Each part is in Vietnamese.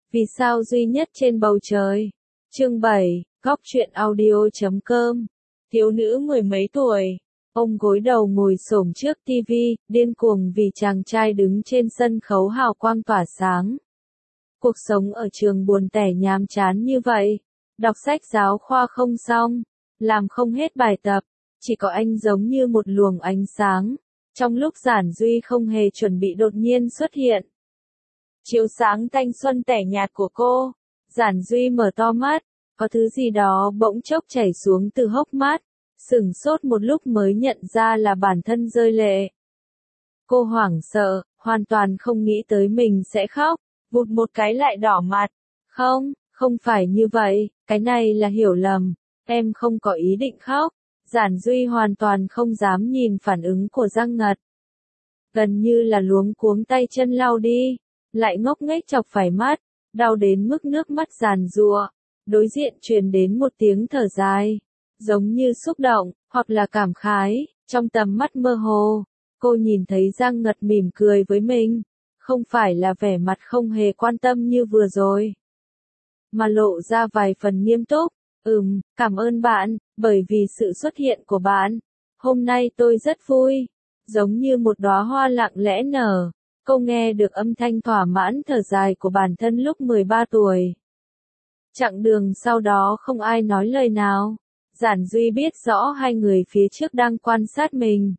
Vì sao duy nhất trên bầu trời. Chương 7, Góc truyện audio.com. Thiếu nữ mười mấy tuổi, ông gối đầu ngồi xổm trước tivi, điên cuồng vì chàng trai đứng trên sân khấu hào quang tỏa sáng. Cuộc sống ở trường buồn tẻ nhàm chán như vậy, đọc sách giáo khoa không xong, làm không hết bài tập, chỉ có anh giống như một luồng ánh sáng, trong lúc Giản Duy không hề chuẩn bị đột nhiên xuất hiện. Chiếu sáng thanh xuân tẻ nhạt của cô, Giản Duy mở to mắt, có thứ gì đó bỗng chốc chảy xuống từ hốc mắt, sửng sốt một lúc mới nhận ra là bản thân rơi lệ. Cô hoảng sợ, hoàn toàn không nghĩ tới mình sẽ khóc, vụt một cái lại đỏ mặt. Không, không phải như vậy, cái này là hiểu lầm, em không có ý định khóc. Giản Duy hoàn toàn không dám nhìn phản ứng của Giang Ngật. Gần như là luống cuống tay chân lau đi, lại ngốc nghếch chọc phải mắt, đau đến mức nước mắt giàn giụa. Đối diện truyền đến một tiếng thở dài, giống như xúc động, hoặc là cảm khái, trong tầm mắt mơ hồ. Cô nhìn thấy Giang Ngật mỉm cười với mình, không phải là vẻ mặt không hề quan tâm như vừa rồi, mà lộ ra vài phần nghiêm túc. Cảm ơn bạn, bởi vì sự xuất hiện của bạn. Hôm nay tôi rất vui, giống như một đóa hoa lặng lẽ nở. Cô nghe được âm thanh thỏa mãn thở dài của bản thân lúc 13 tuổi. Chặng đường sau đó không ai nói lời nào. Giản Duy biết rõ hai người phía trước đang quan sát mình.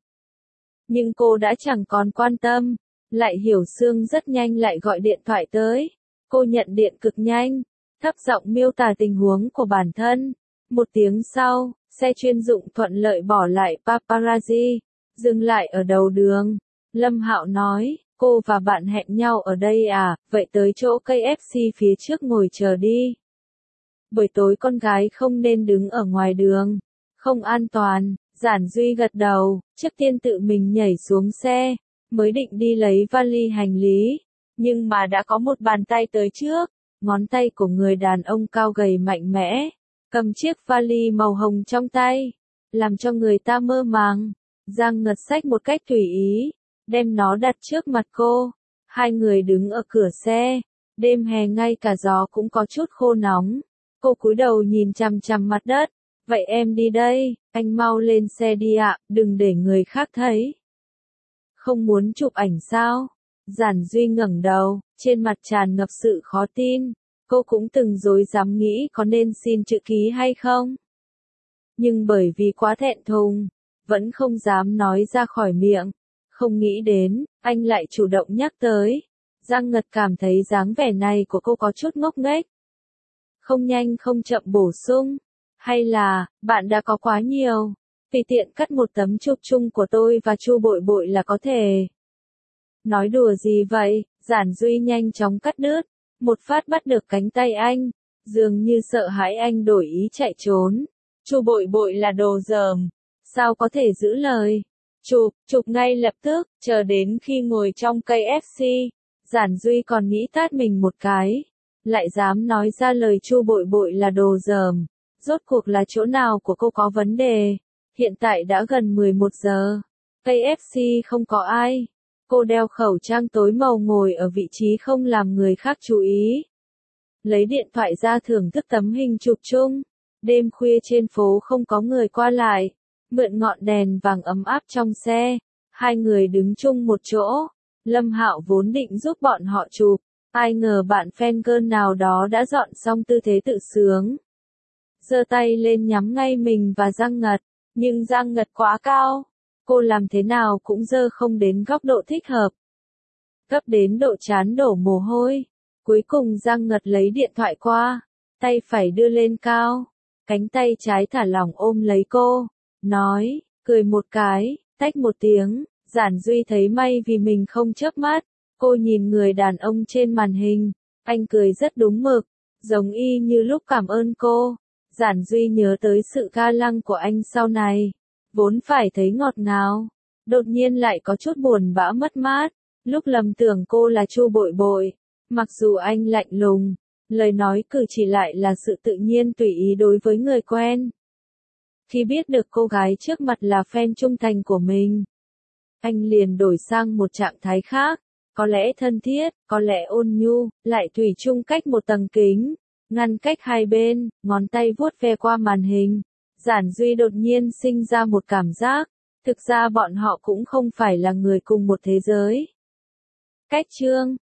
Nhưng cô đã chẳng còn quan tâm. Lại Hiểu Sương rất nhanh lại gọi điện thoại tới. Cô nhận điện cực nhanh, thấp giọng miêu tả tình huống của bản thân. Một tiếng sau, xe chuyên dụng thuận lợi bỏ lại paparazzi, dừng lại ở đầu đường. Lâm Hạo nói, cô và bạn hẹn nhau ở đây à, vậy tới chỗ KFC phía trước ngồi chờ đi. Buổi tối con gái không nên đứng ở ngoài đường, không an toàn. Giản Duy gật đầu, trước tiên tự mình nhảy xuống xe, mới định đi lấy vali hành lý, nhưng mà đã có một bàn tay tới trước, ngón tay của người đàn ông cao gầy mạnh mẽ, cầm chiếc vali màu hồng trong tay, làm cho người ta mơ màng. Giang Ngật xách một cách tùy ý, đem nó đặt trước mặt cô. Hai người đứng ở cửa xe, đêm hè ngay cả gió cũng có chút khô nóng. Cô cúi đầu nhìn chằm chằm mặt đất. Vậy em đi đây, anh mau lên xe đi ạ, đừng để người khác thấy. Không muốn chụp ảnh sao? Giản Duy ngẩng đầu, trên mặt tràn ngập sự khó tin. Cô cũng từng dối dám nghĩ có nên xin chữ ký hay không. Nhưng bởi vì quá thẹn thùng, vẫn không dám nói ra khỏi miệng. Không nghĩ đến, anh lại chủ động nhắc tới. Giang Ngật cảm thấy dáng vẻ này của cô có chút ngốc nghếch. Không nhanh không chậm bổ sung. Hay là, bạn đã có quá nhiều. Tùy tiện cắt một tấm chụp chung của tôi và Chu Bội Bội là có thể. Nói đùa gì vậy? Giản Duy nhanh chóng cắt đứt. Một phát bắt được cánh tay anh. Dường như sợ hãi anh đổi ý chạy trốn. Chu Bội Bội là đồ dởm. Sao có thể giữ lời? Chụp ngay lập tức, chờ đến khi ngồi trong KFC. Giản Duy còn nghĩ tát mình một cái. Lại dám nói ra lời Chu Bội Bội là đồ dởm. Rốt cuộc là chỗ nào của cô có vấn đề? Hiện tại đã gần 11 giờ. KFC không có ai. Cô đeo khẩu trang tối màu ngồi ở vị trí không làm người khác chú ý. Lấy điện thoại ra thưởng thức tấm hình chụp chung. Đêm khuya trên phố không có người qua lại. Mượn ngọn đèn vàng ấm áp trong xe. Hai người đứng chung một chỗ. Lâm Hạo vốn định giúp bọn họ chụp. Ai ngờ bạn fan girl nào đó đã dọn xong tư thế tự sướng. Giơ tay lên nhắm ngay mình và Giang Ngật, nhưng Giang Ngật quá cao, cô làm thế nào cũng giơ không đến góc độ thích hợp. Gấp đến độ trán đổ mồ hôi, cuối cùng Giang Ngật lấy điện thoại qua, tay phải đưa lên cao, cánh tay trái thả lỏng ôm lấy cô, nói, cười một cái, tách một tiếng. Giản Duy thấy may vì mình không chớp mắt, cô nhìn người đàn ông trên màn hình, anh cười rất đúng mực, giống y như lúc cảm ơn cô. Giản Duy nhớ tới sự ga lăng của anh sau này, vốn phải thấy ngọt ngào, đột nhiên lại có chút buồn bã mất mát, lúc lầm tưởng cô là Chu Bội Bội, mặc dù anh lạnh lùng, lời nói cử chỉ lại là sự tự nhiên tùy ý đối với người quen. Khi biết được cô gái trước mặt là fan trung thành của mình, anh liền đổi sang một trạng thái khác, có lẽ thân thiết, có lẽ ôn nhu, lại thủy chung cách một tầng kính, ngăn cách hai bên, ngón tay vuốt ve qua màn hình. Giản Duy đột nhiên sinh ra một cảm giác, thực ra bọn họ cũng không phải là người cùng một thế giới. Cách chương